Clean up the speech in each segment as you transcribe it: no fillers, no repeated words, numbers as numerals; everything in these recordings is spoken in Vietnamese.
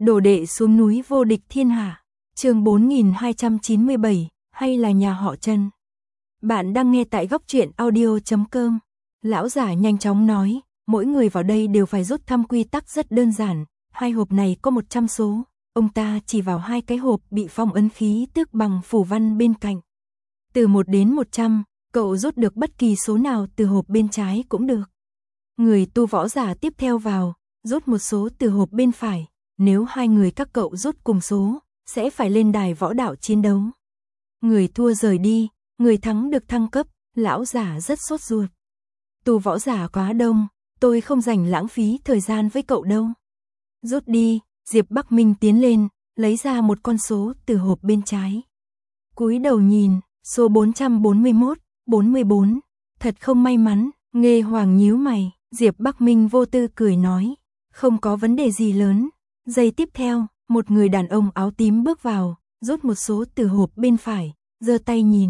Đồ đệ xuống núi vô địch thiên hạ. Chương 4297, hay là nhà họ Trần. Bạn đang nghe tại góc truyện audio.com. Lão giả nhanh chóng nói, mỗi người vào đây đều phải rút thăm quy tắc rất đơn giản, 2 hộp này có 100 số, ông ta chỉ vào 2 cái hộp bị phong ấn khí tức bằng phù văn bên cạnh. Từ 1 đến 100, cậu rút được bất kỳ số nào từ hộp bên trái cũng được. Người tu võ giả tiếp theo vào, rút một số từ hộp bên phải, nếu 2 người các cậu rút cùng số, sẽ phải lên đài võ đạo chiến đấu. Người thua rời đi, người thắng được thăng cấp, lão giả rất sốt ruột. Tu võ giả quá đông, tôi không dành lãng phí thời gian với cậu đâu. Rút đi, Diệp Bắc Minh tiến lên, lấy ra một con số từ hộp bên trái. Cúi đầu nhìn, số 441, 44, thật không may mắn, Nghê Hoàng nhíu mày, Diệp Bắc Minh vô tư cười nói, không có vấn đề gì lớn. Giây tiếp theo, một người đàn ông áo tím bước vào, rút một số từ hộp bên phải, giơ tay nhìn.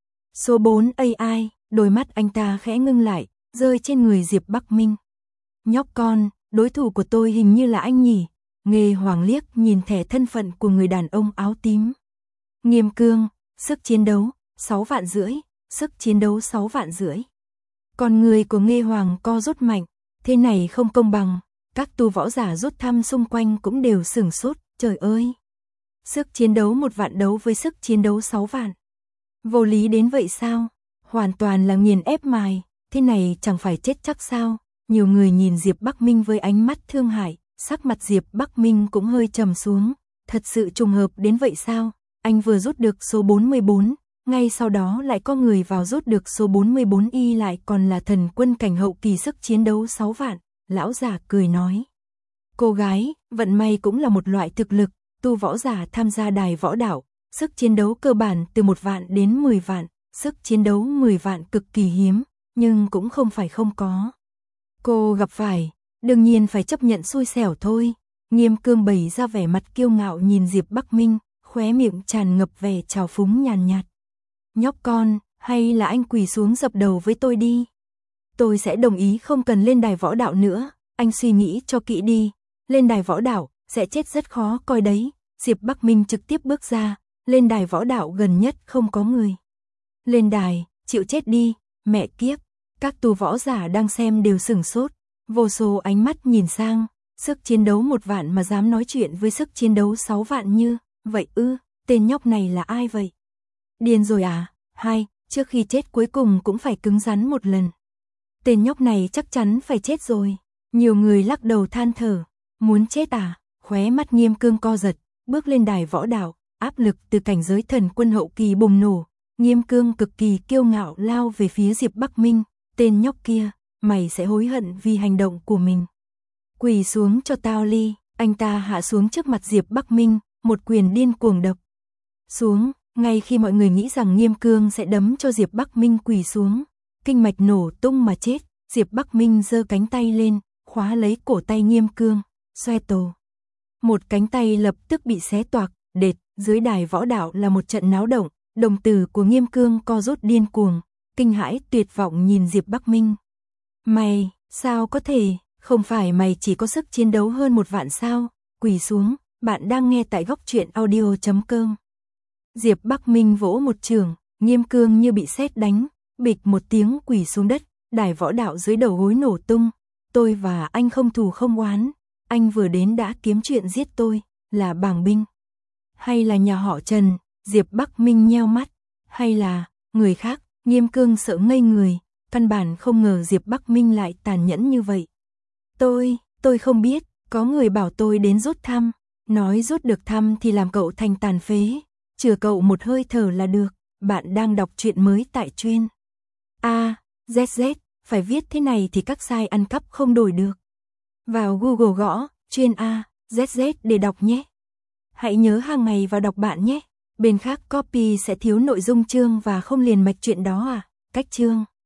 Số 4 AI, đôi mắt anh ta khẽ ngưng lại, rơi trên người Diệp Bắc Minh. Nhóc con, đối thủ của tôi hình như là anh nhỉ? Nghê Hoàng liếc nhìn thẻ thân phận của người đàn ông áo tím. Nghiêm Cương, sức chiến đấu 6 vạn rưỡi, sức chiến đấu 6 vạn rưỡi. Còn người của Nghê Hoàng co rút mạnh, thế này không công bằng. Các tu võ giả rút thăm xung quanh cũng đều sửng sốt, trời ơi. Sức chiến đấu 1 vạn đấu với sức chiến đấu 6 vạn. Vô lý đến vậy sao? Hoàn toàn là nghiền ép mài, thế này chẳng phải chết chắc sao? Nhiều người nhìn Diệp Bắc Minh với ánh mắt thương hại, sắc mặt Diệp Bắc Minh cũng hơi trầm xuống. Thật sự trùng hợp đến vậy sao? Anh vừa rút được số 44, ngay sau đó lại có người vào rút được số 44 y lại còn là thần quân cảnh hậu kỳ sức chiến đấu 6 vạn. Lão giả cười nói. Cô gái, vận may cũng là một loại thực lực, tu võ giả tham gia đài võ đạo, sức chiến đấu cơ bản từ 1 vạn đến 10 vạn, sức chiến đấu 10 vạn cực kỳ hiếm, nhưng cũng không phải không có. Cô gặp phải, đương nhiên phải chấp nhận xui xẻo thôi. Nghiêm Cương bày ra vẻ mặt kiêu ngạo nhìn Diệp Bắc Minh, khóe miệng tràn ngập vẻ trào phúng nhàn nhạt. Nhóc con, hay là anh quỳ xuống dập đầu với tôi đi. Tôi sẽ đồng ý không cần lên đài võ đạo nữa, anh suy nghĩ cho kỹ đi, lên đài võ đạo, sẽ chết rất khó coi đấy. Diệp Bắc Minh trực tiếp bước ra, lên đài võ đạo gần nhất không có người. Lên đài, chịu chết đi, mẹ kiếp, các tu võ giả đang xem đều sửng sốt, vô số ánh mắt nhìn sang, sức chiến đấu 1 vạn mà dám nói chuyện với sức chiến đấu 6 vạn như, vậy ư, tên nhóc này là ai vậy? Điên rồi à? Trước khi chết cuối cùng cũng phải cứng rắn một lần. Tên nhóc này chắc chắn phải chết rồi. Nhiều người lắc đầu than thở. Muốn chết à? Khóe mắt Nghiêm Cương co giật, bước lên đài võ đạo, áp lực từ cảnh giới thần quân hậu kỳ bùng nổ. Nghiêm Cương cực kỳ kiêu ngạo lao về phía Diệp Bắc Minh. Tên nhóc kia, mày sẽ hối hận vì hành động của mình. Quỳ xuống cho tao Ly. Anh ta hạ xuống trước mặt Diệp Bắc Minh, một quyền điên cuồng đập xuống. Ngay khi mọi người nghĩ rằng Nghiêm Cương sẽ đấm cho Diệp Bắc Minh quỳ xuống, kinh mạch nổ tung mà chết, Diệp Bắc Minh giơ cánh tay lên, khóa lấy cổ tay Nghiêm Cương, xoe tổ. Một cánh tay lập tức bị xé toạc, đệt, dưới đài võ đạo là một trận náo động, đồng tử của Nghiêm Cương co rút điên cuồng, kinh hãi tuyệt vọng nhìn Diệp Bắc Minh. Mày, sao có thể, không phải mày chỉ có sức chiến đấu hơn 1 vạn sao? Quỳ xuống, bạn đang nghe tại góc truyện audio.com. Diệp Bắc Minh vỗ một chưởng, Nghiêm Cương như bị sét đánh, bịch một tiếng quỳ xuống đất, đài võ đạo dưới đầu gối nổ tung. Tôi và anh không thù không oán, anh vừa đến đã kiếm chuyện giết tôi, là bàng binh. Hay là nhà họ Trần? Diệp Bắc Minh nheo mắt, hay là người khác? Nghiêm Cương sợ ngây người, căn bản không ngờ Diệp Bắc Minh lại tàn nhẫn như vậy. Tôi không biết, có người bảo tôi đến rút thăm, nói rút được thăm thì làm cậu thành tàn phế. Chừa cậu một hơi thở là được. Bạn đang đọc truyện mới tại Chuyên ZZ, phải viết thế này thì các site ăn cắp không đổi được. Vào Google gõ Chuyên ZZ để đọc nhé. Hãy nhớ hàng ngày vào đọc bạn nhé. Bên khác copy sẽ thiếu nội dung chương và không liền mạch chuyện đó à. Cách chương